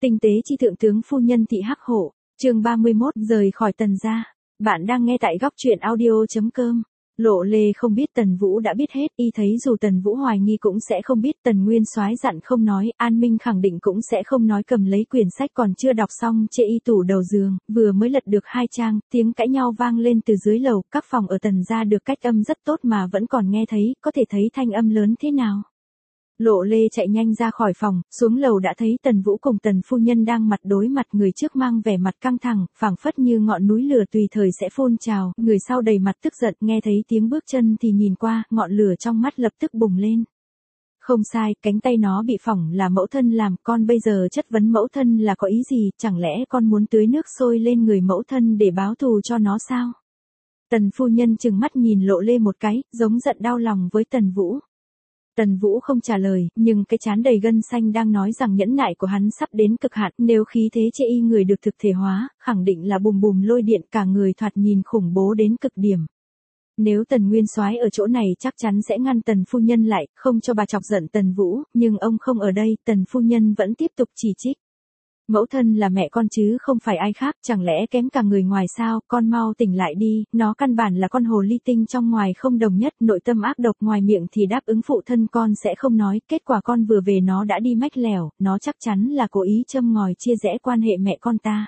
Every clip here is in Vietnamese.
Tinh tế chi thượng tướng phu nhân Thị Hắc Hổ, chương 31 rời khỏi Tần gia. Bạn đang nghe tại góc truyện audio.com. Lộ Lê không biết Tần Vũ đã biết hết, y thấy dù Tần Vũ hoài nghi cũng sẽ không biết. Tần Nguyên Soái dặn không nói, An Minh khẳng định cũng sẽ không nói. Cầm lấy quyển sách còn chưa đọc xong chê y tủ đầu giường, vừa mới lật được 2 trang, tiếng cãi nhau vang lên từ dưới lầu. Các phòng ở Tần gia được cách âm rất tốt mà vẫn còn nghe thấy, có thể thấy thanh âm lớn thế nào. Lộ Lê chạy nhanh ra khỏi phòng, xuống lầu đã thấy Tần Vũ cùng Tần phu nhân đang mặt đối mặt. Người trước mang vẻ mặt căng thẳng, phảng phất như ngọn núi lửa tùy thời sẽ phun trào, người sau đầy mặt tức giận. Nghe thấy tiếng bước chân thì nhìn qua, ngọn lửa trong mắt lập tức bùng lên. Không sai, cánh tay nó bị phỏng là mẫu thân làm, con bây giờ chất vấn mẫu thân là có ý gì, chẳng lẽ con muốn tưới nước sôi lên người mẫu thân để báo thù cho nó sao? Tần phu nhân trừng mắt nhìn Lộ Lê một cái, giống giận đau lòng với Tần Vũ. Tần Vũ không trả lời, nhưng cái trán đầy gân xanh đang nói rằng nhẫn nại của hắn sắp đến cực hạn. Nếu khí thế chê y người được thực thể hóa, khẳng định là bùm bùm lôi điện, cả người thoạt nhìn khủng bố đến cực điểm. Nếu Tần Nguyên Soái ở chỗ này chắc chắn sẽ ngăn Tần phu nhân lại, không cho bà chọc giận Tần Vũ, nhưng ông không ở đây, Tần phu nhân vẫn tiếp tục chỉ trích. Mẫu thân là mẹ con chứ không phải ai khác, chẳng lẽ kém cả người ngoài sao? Con mau tỉnh lại đi, nó căn bản là con hồ ly tinh, trong ngoài không đồng nhất, nội tâm ác độc, ngoài miệng thì đáp ứng phụ thân con sẽ không nói, kết quả con vừa về nó đã đi mách lẻo, nó chắc chắn là cố ý châm ngòi chia rẽ quan hệ mẹ con ta.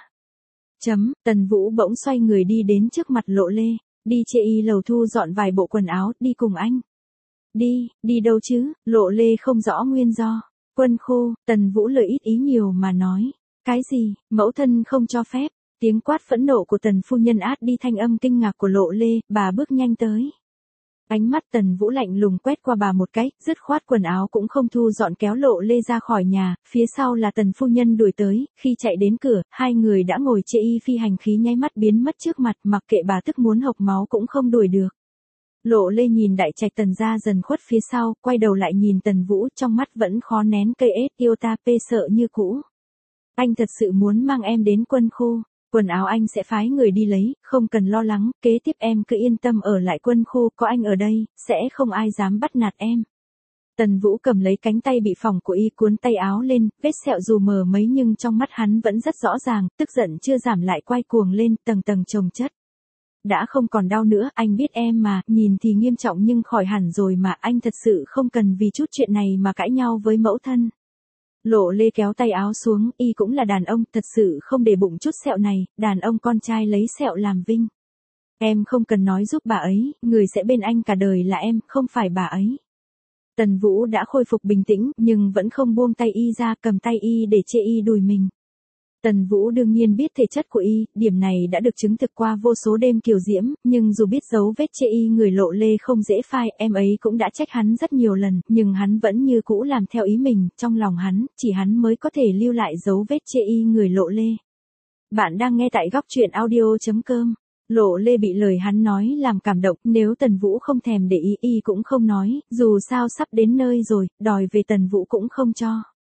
Tần Vũ bỗng xoay người đi đến trước mặt Lộ Lê, đi chê y lầu thu dọn vài bộ quần áo, đi cùng anh. Đi đâu chứ? Lộ Lê không rõ nguyên do. Quân khu. Tần Vũ lời ít ý nhiều mà nói. Cái gì, mẫu thân không cho phép? Tiếng quát phẫn nộ của Tần phu nhân át đi thanh âm kinh ngạc của Lộ Lê, bà bước nhanh tới. Ánh mắt Tần Vũ lạnh lùng quét qua bà một cái, dứt khoát quần áo cũng không thu dọn kéo Lộ Lê ra khỏi nhà, phía sau là Tần phu nhân đuổi tới, khi chạy đến cửa, hai người đã ngồi chê y phi hành khí nháy mắt biến mất trước mặt, mặc kệ bà tức muốn hộc máu cũng không đuổi được. Lộ Lê nhìn đại trạch Tần gia dần khuất phía sau, quay đầu lại nhìn Tần Vũ, trong mắt vẫn khó nén cây ết yêu ta pê sợ như cũ. Anh thật sự muốn mang em đến quân khu, quần áo anh sẽ phái người đi lấy, không cần lo lắng, kế tiếp em cứ yên tâm ở lại quân khu, có anh ở đây, sẽ không ai dám bắt nạt em. Tần Vũ cầm lấy cánh tay bị phỏng của y, cuốn tay áo lên, vết sẹo dù mờ mấy nhưng trong mắt hắn vẫn rất rõ ràng, tức giận chưa giảm lại quay cuồng lên, tầng tầng chồng chất. Đã không còn đau nữa, anh biết em mà, nhìn thì nghiêm trọng nhưng khỏi hẳn rồi mà, anh thật sự không cần vì chút chuyện này mà cãi nhau với mẫu thân. Lộ Lê kéo tay áo xuống, y cũng là đàn ông, thật sự không để bụng chút sẹo này, đàn ông con trai lấy sẹo làm vinh. Em không cần nói giúp bà ấy, người sẽ bên anh cả đời là em, không phải bà ấy. Tần Vũ đã khôi phục bình tĩnh, nhưng vẫn không buông tay y ra, cầm tay y để chê y đùi mình. Tần Vũ đương nhiên biết thể chất của y, điểm này đã được chứng thực qua vô số đêm kiều diễm, nhưng dù biết dấu vết chê y người Lộ Lê không dễ phai, em ấy cũng đã trách hắn rất nhiều lần, nhưng hắn vẫn như cũ làm theo ý mình, trong lòng hắn, chỉ hắn mới có thể lưu lại dấu vết chê y người Lộ Lê. Bạn đang nghe tại góc truyện audio.com. Lộ Lê bị lời hắn nói làm cảm động, nếu Tần Vũ không thèm để ý y cũng không nói, dù sao sắp đến nơi rồi, đòi về Tần Vũ cũng không cho.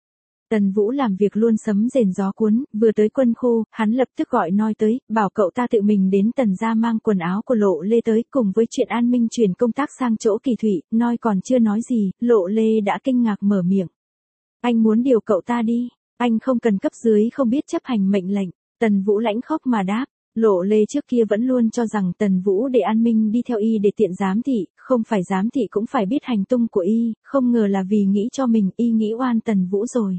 Tần Vũ làm việc luôn sấm rền gió cuốn, vừa tới quân khu, hắn lập tức gọi Noi tới, bảo cậu ta tự mình đến Tần gia mang quần áo của Lộ Lê tới, cùng với chuyện An Minh chuyển công tác sang chỗ Kỳ Thụy. Noi còn chưa nói gì, Lộ Lê đã kinh ngạc mở miệng. Anh muốn điều cậu ta đi, anh không cần cấp dưới không biết chấp hành mệnh lệnh. Tần Vũ lãnh khốc mà đáp. Lộ Lê trước kia vẫn luôn cho rằng Tần Vũ để An Minh đi theo y để tiện giám thị, không phải giám thị cũng phải biết hành tung của y, không ngờ là vì nghĩ cho mình, y nghĩ oan Tần Vũ rồi.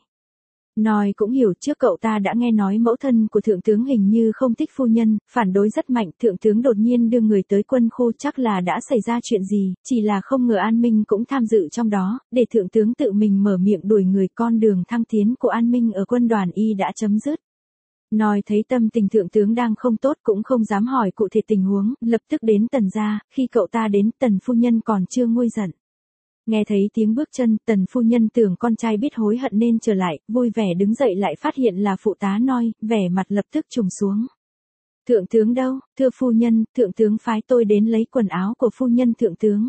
Nói cũng hiểu, trước cậu ta đã nghe nói mẫu thân của thượng tướng hình như không thích phu nhân, phản đối rất mạnh, thượng tướng đột nhiên đưa người tới quân khu, chắc là đã xảy ra chuyện gì, chỉ là không ngờ An Minh cũng tham dự trong đó, để thượng tướng tự mình mở miệng đuổi người. Con đường thăng tiến của An Minh ở quân đoàn y đã chấm dứt. Nói thấy tâm tình thượng tướng đang không tốt cũng không dám hỏi cụ thể tình huống, lập tức đến Tần gia, khi cậu ta đến Tần phu nhân còn chưa nguôi giận. Nghe thấy tiếng bước chân, Tần phu nhân tưởng con trai biết hối hận nên trở lại, vui vẻ đứng dậy lại phát hiện là phụ tá Noi, vẻ mặt lập tức trùng xuống. Thượng tướng đâu, thưa phu nhân, thượng tướng phái tôi đến lấy quần áo của phu nhân thượng tướng.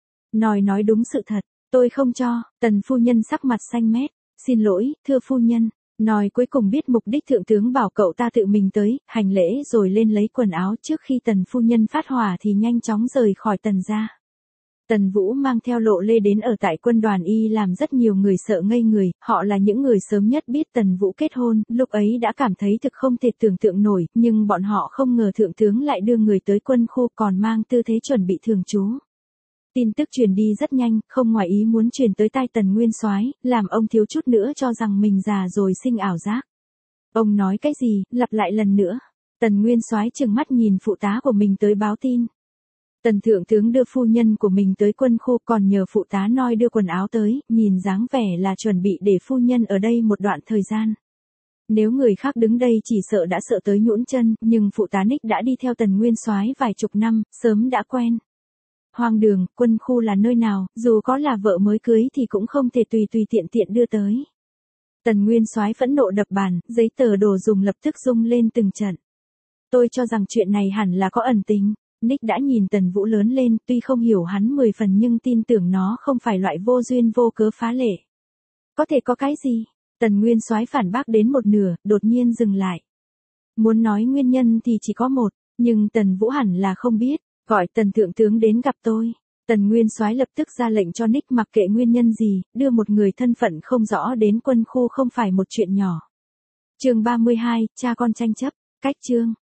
Noi nói đúng sự thật, tôi không cho. Tần phu nhân sắc mặt xanh mét, xin lỗi, thưa phu nhân. Nói cuối cùng biết mục đích thượng tướng bảo cậu ta tự mình tới, hành lễ rồi lên lấy quần áo. Trước khi Tần phu nhân phát hỏa thì nhanh chóng rời khỏi Tần gia. Tần Vũ mang theo Lộ Lê đến ở tại quân đoàn y làm rất nhiều người sợ ngây người, họ là những người sớm nhất biết Tần Vũ kết hôn, lúc ấy đã cảm thấy thực không thể tưởng tượng nổi, nhưng bọn họ không ngờ thượng tướng lại đưa người tới quân khu còn mang tư thế chuẩn bị thường trú. Tin tức truyền đi rất nhanh, không ngoài ý muốn truyền tới tai Tần Nguyên Soái, làm ông thiếu chút nữa cho rằng mình già rồi sinh ảo giác. Ông nói cái gì, lặp lại lần nữa. Tần Nguyên Soái trừng mắt nhìn phụ tá của mình tới báo tin. Tần thượng tướng đưa phu nhân của mình tới quân khu còn nhờ phụ tá noi đưa quần áo tới, nhìn dáng vẻ là chuẩn bị để phu nhân ở đây một đoạn thời gian. Nếu người khác đứng đây chỉ sợ đã sợ tới nhũn chân, nhưng phụ tá Nick đã đi theo Tần Nguyên Soái vài chục năm, sớm đã quen. Hoang đường, quân khu là nơi nào, dù có là vợ mới cưới thì cũng không thể tùy tiện đưa tới. Tần Nguyên Soái phẫn nộ đập bàn, giấy tờ đồ dùng lập tức rung lên từng trận. Tôi cho rằng chuyện này hẳn là có ẩn tình. Nick đã nhìn Tần Vũ lớn lên, tuy không hiểu hắn 10 phần nhưng tin tưởng nó không phải loại vô duyên vô cớ phá lệ. Có thể có cái gì? Tần Nguyên Soái phản bác đến một nửa, đột nhiên dừng lại. Muốn nói nguyên nhân thì chỉ có một, nhưng Tần Vũ hẳn là không biết, gọi Tần thượng tướng đến gặp tôi. Tần Nguyên Soái lập tức ra lệnh cho Nick mặc kệ nguyên nhân gì, đưa một người thân phận không rõ đến quân khu không phải một chuyện nhỏ. Chương 32, cha con tranh chấp, cách chương.